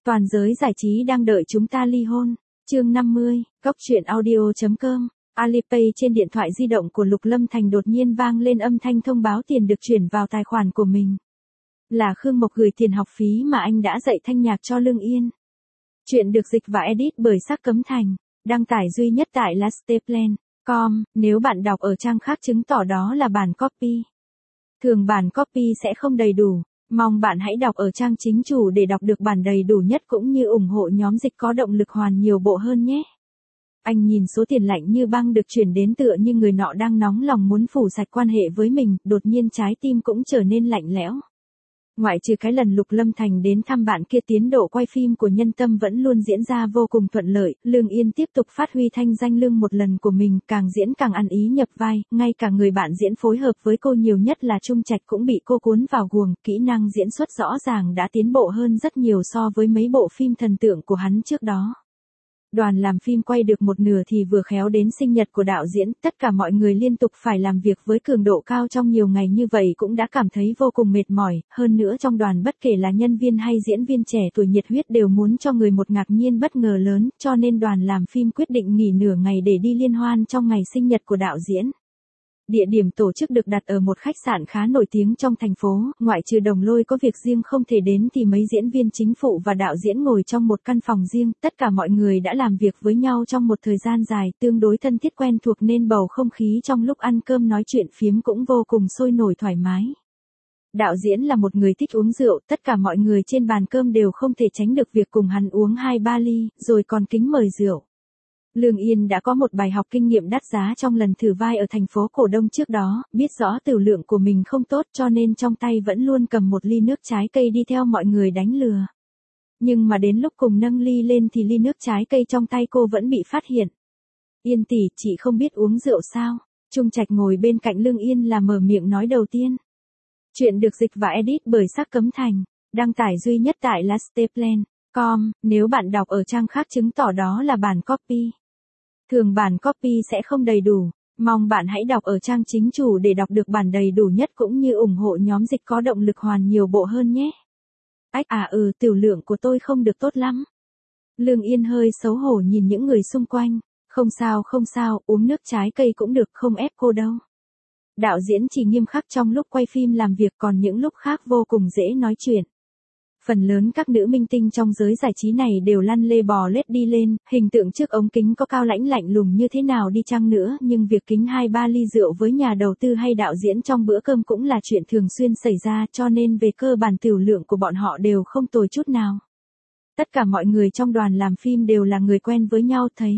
Toàn giới giải trí đang đợi chúng ta ly hôn. Chương 50, Cóc truyện audio.com. Alipay trên điện thoại di động của Lục Lâm Thành đột nhiên vang lên âm thanh thông báo tiền được chuyển vào tài khoản của mình. Là Khương Mộc gửi tiền học phí mà anh đã dạy thanh nhạc cho Lương Yên. Chuyện được dịch và edit bởi Sắc Cấm Thành. Đăng tải duy nhất tại lasteplan.com. Nếu bạn đọc ở trang khác chứng tỏ đó là bản copy. Thường bản copy sẽ không đầy đủ. Mong bạn hãy đọc ở trang chính chủ để đọc được bản đầy đủ nhất cũng như ủng hộ nhóm dịch có động lực hoàn nhiều bộ hơn nhé. Anh nhìn số tiền lạnh như băng được chuyển đến tựa như người nọ đang nóng lòng muốn phủ sạch quan hệ với mình, đột nhiên trái tim cũng trở nên lạnh lẽo. Ngoại trừ cái lần Lục Lâm Thành đến thăm bạn kia, tiến độ quay phim của Nhân Tâm vẫn luôn diễn ra vô cùng thuận lợi, Lương Yên tiếp tục phát huy thanh danh lương một lần của mình, càng diễn càng ăn ý nhập vai, ngay cả người bạn diễn phối hợp với cô nhiều nhất là Trung Trạch cũng bị cô cuốn vào guồng, kỹ năng diễn xuất rõ ràng đã tiến bộ hơn rất nhiều so với mấy bộ phim thần tượng của hắn trước đó. Đoàn làm phim quay được một nửa thì vừa khéo đến sinh nhật của đạo diễn, tất cả mọi người liên tục phải làm việc với cường độ cao trong nhiều ngày như vậy cũng đã cảm thấy vô cùng mệt mỏi, hơn nữa trong đoàn bất kể là nhân viên hay diễn viên trẻ tuổi nhiệt huyết đều muốn cho người một ngạc nhiên bất ngờ lớn, cho nên đoàn làm phim quyết định nghỉ nửa ngày để đi liên hoan trong ngày sinh nhật của đạo diễn. Địa điểm tổ chức được đặt ở một khách sạn khá nổi tiếng trong thành phố, ngoại trừ Đồng Lôi có việc riêng không thể đến thì mấy diễn viên chính phụ và đạo diễn ngồi trong một căn phòng riêng, tất cả mọi người đã làm việc với nhau trong một thời gian dài, tương đối thân thiết quen thuộc nên bầu không khí trong lúc ăn cơm nói chuyện phiếm cũng vô cùng sôi nổi thoải mái. Đạo diễn là một người thích uống rượu, tất cả mọi người trên bàn cơm đều không thể tránh được việc cùng hắn uống 2-3 ly, rồi còn kính mời rượu. Lương Yên đã có một bài học kinh nghiệm đắt giá trong lần thử vai ở thành phố Cổ Đông trước đó, biết rõ tửu lượng của mình không tốt cho nên trong tay vẫn luôn cầm một ly nước trái cây đi theo mọi người đánh lừa. Nhưng mà đến lúc cùng nâng ly lên thì ly nước trái cây trong tay cô vẫn bị phát hiện. Yên tỷ, chị không biết uống rượu sao? Trung Trạch ngồi bên cạnh Lương Yên là mở miệng nói đầu tiên. Chuyện được dịch và edit bởi Sắc Cấm Thành, đăng tải duy nhất tại lasteplan.com, nếu bạn đọc ở trang khác chứng tỏ đó là bản copy. Thường bản copy sẽ không đầy đủ, mong bạn hãy đọc ở trang chính chủ để đọc được bản đầy đủ nhất cũng như ủng hộ nhóm dịch có động lực hoàn nhiều bộ hơn nhé. Tiểu lượng của tôi không được tốt lắm. Lương Yên hơi xấu hổ nhìn những người xung quanh, không sao, uống nước trái cây cũng được, không ép cô đâu. Đạo diễn chỉ nghiêm khắc trong lúc quay phim làm việc, còn những lúc khác vô cùng dễ nói chuyện. Phần lớn các nữ minh tinh trong giới giải trí này đều lăn lê bò lết đi lên, hình tượng trước ống kính có cao lãnh lạnh lùng như thế nào đi chăng nữa, nhưng việc kính 2-3 ly rượu với nhà đầu tư hay đạo diễn trong bữa cơm cũng là chuyện thường xuyên xảy ra, cho nên về cơ bản tửu lượng của bọn họ đều không tồi chút nào. Tất cả mọi người trong đoàn làm phim đều là người quen với nhau thấy.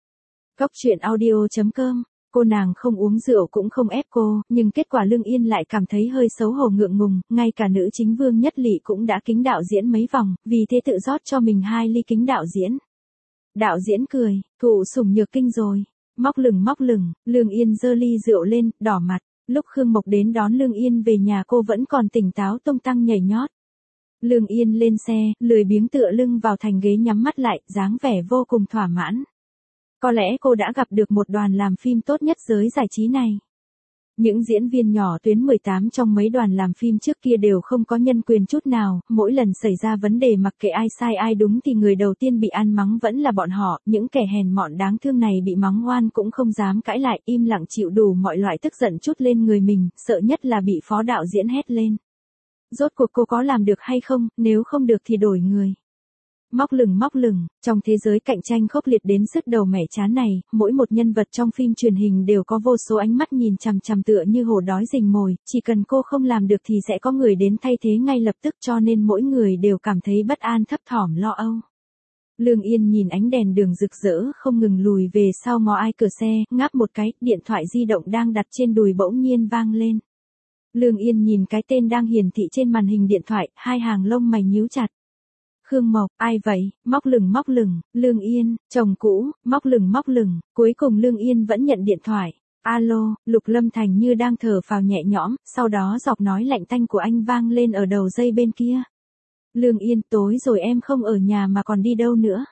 Cóc truyện audio.com. Cô nàng không uống rượu cũng không ép cô, nhưng kết quả Lương Yên lại cảm thấy hơi xấu hổ ngượng ngùng, ngay cả nữ chính Vương Nhất Lị cũng đã kính đạo diễn mấy vòng, vì thế tự rót cho mình 2 ly kính đạo diễn. Đạo diễn cười, thụ sủng nhược kinh rồi, móc lửng, Lương Yên giơ ly rượu lên, đỏ mặt, lúc Khương Mộc đến đón Lương Yên về nhà cô vẫn còn tỉnh táo tung tăng nhảy nhót. Lương Yên lên xe, lười biếng tựa lưng vào thành ghế nhắm mắt lại, dáng vẻ vô cùng thỏa mãn. Có lẽ cô đã gặp được một đoàn làm phim tốt nhất giới giải trí này. Những diễn viên nhỏ tuyến 18 trong mấy đoàn làm phim trước kia đều không có nhân quyền chút nào, mỗi lần xảy ra vấn đề mặc kệ ai sai ai đúng thì người đầu tiên bị ăn mắng vẫn là bọn họ, những kẻ hèn mọn đáng thương này bị mắng oan cũng không dám cãi lại, im lặng chịu đủ mọi loại tức giận trút lên người mình, sợ nhất là bị phó đạo diễn hét lên. Rốt cuộc cô có làm được hay không, nếu không được thì đổi người. Móc lửng, trong thế giới cạnh tranh khốc liệt đến sứt đầu mẻ chán này, mỗi một nhân vật trong phim truyền hình đều có vô số ánh mắt nhìn chằm chằm tựa như hổ đói rình mồi, chỉ cần cô không làm được thì sẽ có người đến thay thế ngay lập tức cho nên mỗi người đều cảm thấy bất an thấp thỏm lo âu. Lương Yên nhìn ánh đèn đường rực rỡ không ngừng lùi về sau ngó ai cửa xe, ngáp một cái, điện thoại di động đang đặt trên đùi bỗng nhiên vang lên. Lương Yên nhìn cái tên đang hiển thị trên màn hình điện thoại, hai hàng lông mày nhíu chặt. Khương Mộc, ai vậy? Móc lửng, Lương Yên, chồng cũ, móc lửng, cuối cùng Lương Yên vẫn nhận điện thoại. Alo, Lục Lâm Thành như đang thở phào nhẹ nhõm, sau đó giọng nói lạnh tanh của anh vang lên ở đầu dây bên kia. Lương Yên, tối rồi em không ở nhà mà còn đi đâu nữa?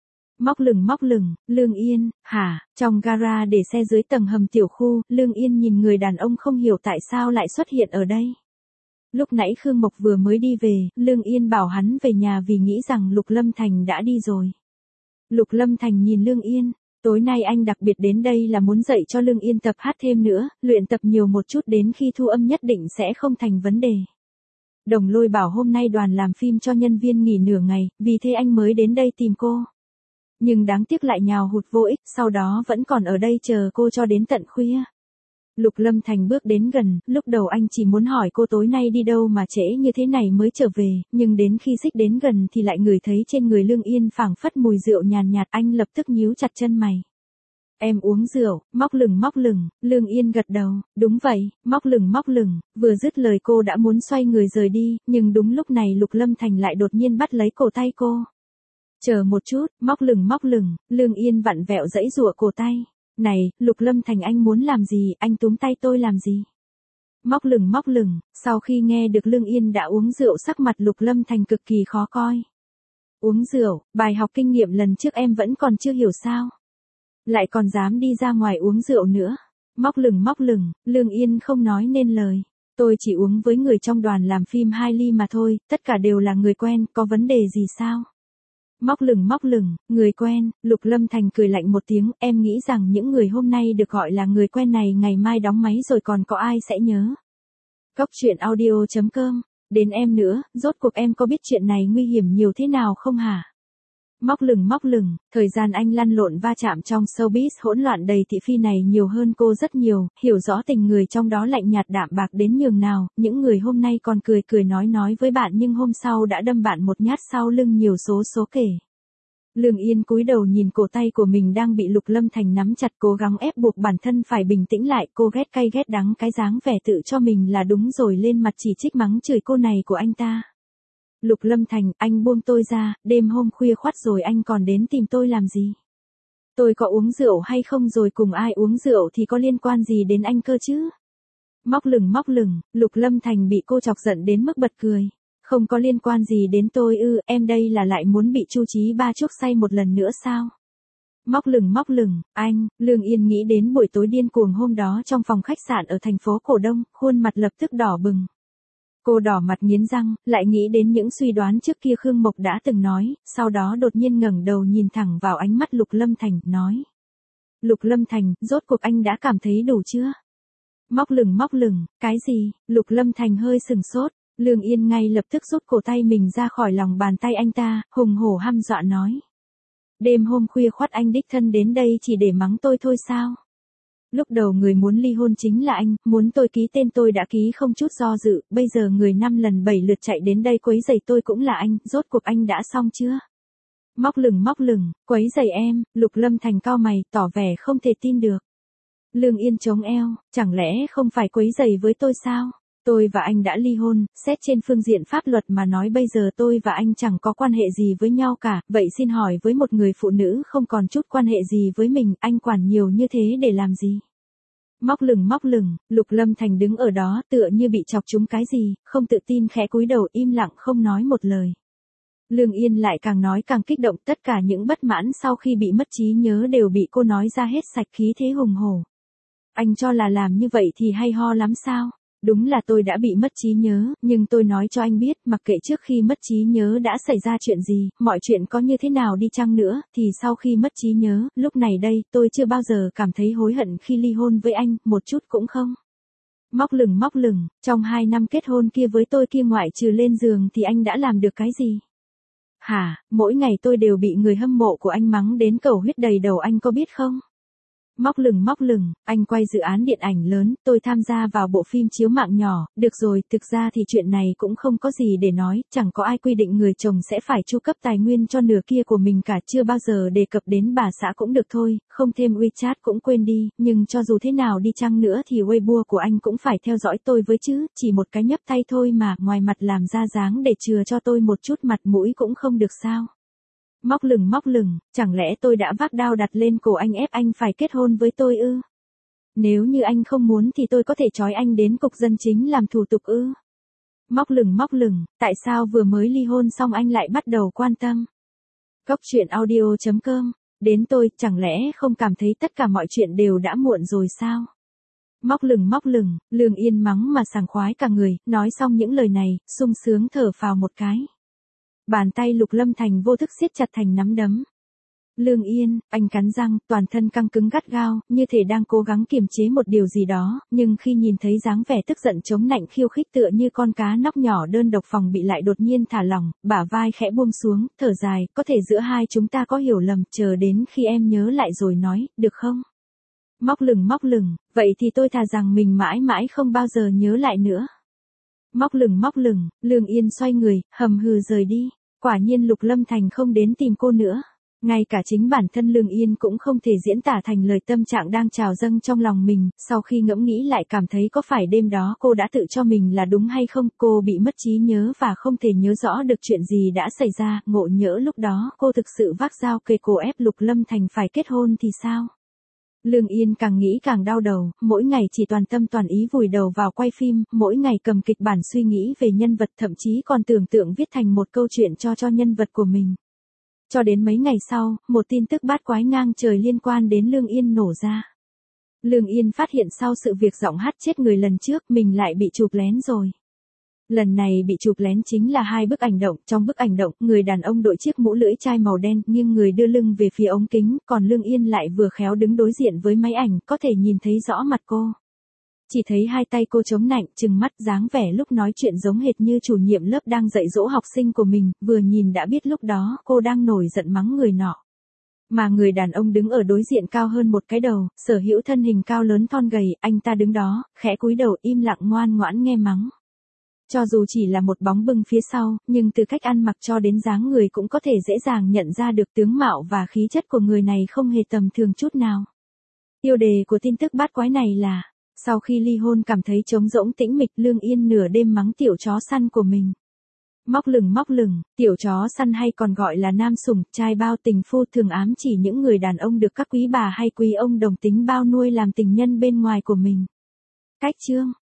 Móc lửng, Lương Yên, hả? Trong gara để xe dưới tầng hầm tiểu khu, Lương Yên nhìn người đàn ông không hiểu tại sao lại xuất hiện ở đây. Lúc nãy Khương Mộc vừa mới đi về, Lương Yên bảo hắn về nhà vì nghĩ rằng Lục Lâm Thành đã đi rồi. Lục Lâm Thành nhìn Lương Yên, tối nay anh đặc biệt đến đây là muốn dạy cho Lương Yên tập hát thêm nữa, luyện tập nhiều một chút đến khi thu âm nhất định sẽ không thành vấn đề. Đồng Lôi bảo hôm nay đoàn làm phim cho nhân viên nghỉ nửa ngày, vì thế anh mới đến đây tìm cô. Nhưng đáng tiếc lại nhào hụt vô ích, sau đó vẫn còn ở đây chờ cô cho đến tận khuya. Lục Lâm Thành bước đến gần, lúc đầu anh chỉ muốn hỏi cô tối nay đi đâu mà trễ như thế này mới trở về, nhưng đến khi xích đến gần thì lại ngửi thấy trên người Lương Yên phảng phất mùi rượu nhàn nhạt, anh lập tức nhíu chặt chân mày. Em uống rượu, móc lửng, Lương Yên gật đầu, đúng vậy, móc lửng, vừa dứt lời cô đã muốn xoay người rời đi, nhưng đúng lúc này Lục Lâm Thành lại đột nhiên bắt lấy cổ tay cô. Chờ một chút, móc lửng, Lương Yên vặn vẹo giãy giụa cổ tay. Này, Lục Lâm Thành anh muốn làm gì, anh túm tay tôi làm gì? Móc lửng, sau khi nghe được Lương Yên đã uống rượu sắc mặt Lục Lâm Thành cực kỳ khó coi. Uống rượu, bài học kinh nghiệm lần trước em vẫn còn chưa hiểu sao? Lại còn dám đi ra ngoài uống rượu nữa. Móc lửng, Lương Yên không nói nên lời. Tôi chỉ uống với người trong đoàn làm phim 2 ly mà thôi, tất cả đều là người quen, có vấn đề gì sao? Móc lửng, người quen, Lục Lâm Thành cười lạnh một tiếng, em nghĩ rằng những người hôm nay được gọi là người quen này ngày mai đóng máy rồi còn có ai sẽ nhớ. Cóc truyện audio.com, đến em nữa, rốt cuộc em có biết chuyện này nguy hiểm nhiều thế nào không hả? Móc lửng, thời gian anh lăn lộn va chạm trong showbiz hỗn loạn đầy thị phi này nhiều hơn cô rất nhiều, hiểu rõ tình người trong đó lạnh nhạt đạm bạc đến nhường nào, những người hôm nay còn cười nói với bạn nhưng hôm sau đã đâm bạn một nhát sau lưng nhiều số kể. Lương Yên cúi đầu nhìn cổ tay của mình đang bị Lục Lâm Thành nắm chặt cố gắng ép buộc bản thân phải bình tĩnh lại, cô ghét cay ghét đắng cái dáng vẻ tự cho mình là đúng rồi lên mặt chỉ trích mắng chửi cô này của anh ta. Lục Lâm Thành, anh buông tôi ra, đêm hôm khuya khoắt rồi anh còn đến tìm tôi làm gì? Tôi có uống rượu hay không rồi cùng ai uống rượu thì có liên quan gì đến anh cơ chứ? Móc lửng, Lục Lâm Thành bị cô chọc giận đến mức bật cười. Không có liên quan gì đến tôi ư, em đây là lại muốn bị Chu Chí Ba chuốc say một lần nữa sao? Móc lửng, anh, Lương Yên nghĩ đến buổi tối điên cuồng hôm đó trong phòng khách sạn ở thành phố Cổ Đông, khuôn mặt lập tức đỏ bừng. Cô đỏ mặt nghiến răng, lại nghĩ đến những suy đoán trước kia Khương Mộc đã từng nói, sau đó đột nhiên ngẩng đầu nhìn thẳng vào ánh mắt Lục Lâm Thành, nói. Lục Lâm Thành, rốt cuộc anh đã cảm thấy đủ chưa? Móc lửng, cái gì? Lục Lâm Thành hơi sừng sốt, Lương Yên ngay lập tức rút cổ tay mình ra khỏi lòng bàn tay anh ta, hùng hổ hăm dọa nói. Đêm hôm khuya khoắt anh đích thân đến đây chỉ để mắng tôi thôi sao? Lúc đầu người muốn ly hôn chính là anh, muốn tôi ký tên tôi đã ký không chút do dự, bây giờ người 5 lần 7 lượt chạy đến đây quấy rầy tôi cũng là anh, rốt cuộc anh đã xong chưa? Móc lửng, quấy rầy em, Lục Lâm Thành cau mày, tỏ vẻ không thể tin được. Lương Yên chống eo, chẳng lẽ không phải quấy rầy với tôi sao? Tôi và anh đã ly hôn, xét trên phương diện pháp luật mà nói bây giờ tôi và anh chẳng có quan hệ gì với nhau cả, vậy xin hỏi với một người phụ nữ không còn chút quan hệ gì với mình, anh quản nhiều như thế để làm gì? Móc lửng, Lục Lâm Thành đứng ở đó tựa như bị chọc trúng cái gì, không tự tin khẽ cúi đầu im lặng không nói một lời. Lương Yên lại càng nói càng kích động, tất cả những bất mãn sau khi bị mất trí nhớ đều bị cô nói ra hết sạch, khí thế hùng hổ. Anh cho là làm như vậy thì hay ho lắm sao? Đúng là tôi đã bị mất trí nhớ, nhưng tôi nói cho anh biết, mặc kệ trước khi mất trí nhớ đã xảy ra chuyện gì, mọi chuyện có như thế nào đi chăng nữa, thì sau khi mất trí nhớ, lúc này đây, tôi chưa bao giờ cảm thấy hối hận khi ly hôn với anh, một chút cũng không. Móc lửng, trong 2 năm kết hôn kia với tôi kia ngoại trừ lên giường thì anh đã làm được cái gì? Hả, mỗi ngày tôi đều bị người hâm mộ của anh mắng đến cầu huyết đầy đầu, anh có biết không? Móc lửng, anh quay dự án điện ảnh lớn, tôi tham gia vào bộ phim chiếu mạng nhỏ, được rồi, thực ra thì chuyện này cũng không có gì để nói, chẳng có ai quy định người chồng sẽ phải chu cấp tài nguyên cho nửa kia của mình cả, chưa bao giờ đề cập đến bà xã cũng được thôi, không thêm WeChat cũng quên đi, nhưng cho dù thế nào đi chăng nữa thì Weibo của anh cũng phải theo dõi tôi với chứ, chỉ một cái nhấp tay thôi mà, ngoài mặt làm ra dáng để chừa cho tôi một chút mặt mũi cũng không được sao? Móc lửng, chẳng lẽ tôi đã vác đao đặt lên cổ anh ép anh phải kết hôn với tôi ư? Nếu như anh không muốn thì tôi có thể trói anh đến cục dân chính làm thủ tục ư? Móc lửng, tại sao vừa mới ly hôn xong anh lại bắt đầu quan tâm? Cóc truyện audio.com, đến tôi, chẳng lẽ không cảm thấy tất cả mọi chuyện đều đã muộn rồi sao? Móc lửng, Lương Yên mắng mà sảng khoái cả người, nói xong những lời này, sung sướng thở phào một cái. Bàn tay Lục Lâm Thành vô thức siết chặt thành nắm đấm. Lương Yên, anh cắn răng, toàn thân căng cứng gắt gao, như thể đang cố gắng kiềm chế một điều gì đó, nhưng khi nhìn thấy dáng vẻ tức giận chống nạnh khiêu khích tựa như con cá nóc nhỏ đơn độc phòng bị lại đột nhiên thả lỏng, bả vai khẽ buông xuống, thở dài, có thể giữa hai chúng ta có hiểu lầm, chờ đến khi em nhớ lại rồi nói, được không? Móc lửng, vậy thì tôi thà rằng mình mãi mãi không bao giờ nhớ lại nữa. Móc lửng, Lương Yên xoay người, hầm hừ rời đi. Quả nhiên Lục Lâm Thành không đến tìm cô nữa. Ngay cả chính bản thân Lương Yên cũng không thể diễn tả thành lời tâm trạng đang trào dâng trong lòng mình, sau khi ngẫm nghĩ lại cảm thấy có phải đêm đó cô đã tự cho mình là đúng hay không, cô bị mất trí nhớ và không thể nhớ rõ được chuyện gì đã xảy ra, ngộ nhỡ lúc đó cô thực sự vác dao kề cổ ép Lục Lâm Thành phải kết hôn thì sao? Lương Yên càng nghĩ càng đau đầu, mỗi ngày chỉ toàn tâm toàn ý vùi đầu vào quay phim, mỗi ngày cầm kịch bản suy nghĩ về nhân vật, thậm chí còn tưởng tượng viết thành một câu chuyện cho nhân vật của mình. Cho đến mấy ngày sau, một tin tức bát quái ngang trời liên quan đến Lương Yên nổ ra. Lương Yên phát hiện sau sự việc giọng hát chết người lần trước mình lại bị chụp lén rồi. Lần này bị chụp lén chính là 2 bức ảnh động, trong bức ảnh động, người đàn ông đội chiếc mũ lưỡi chai màu đen, nghiêng người đưa lưng về phía ống kính, còn Lương Yên lại vừa khéo đứng đối diện với máy ảnh, có thể nhìn thấy rõ mặt cô. Chỉ thấy 2 tay cô chống nạnh, trừng mắt, dáng vẻ lúc nói chuyện giống hệt như chủ nhiệm lớp đang dạy dỗ học sinh của mình, vừa nhìn đã biết lúc đó cô đang nổi giận mắng người nọ. Mà người đàn ông đứng ở đối diện cao hơn một cái đầu, sở hữu thân hình cao lớn thon gầy, anh ta đứng đó, khẽ cúi đầu im lặng ngoan ngoãn nghe mắng. Cho dù chỉ là một bóng bưng phía sau, nhưng từ cách ăn mặc cho đến dáng người cũng có thể dễ dàng nhận ra được tướng mạo và khí chất của người này không hề tầm thường chút nào. Tiêu đề của tin tức bát quái này là, sau khi ly hôn cảm thấy trống rỗng tĩnh mịch, Lương Yên nửa đêm mắng tiểu chó săn của mình. Móc lửng, tiểu chó săn hay còn gọi là nam sủng, trai bao tình phu thường ám chỉ những người đàn ông được các quý bà hay quý ông đồng tính bao nuôi làm tình nhân bên ngoài của mình. Cách chương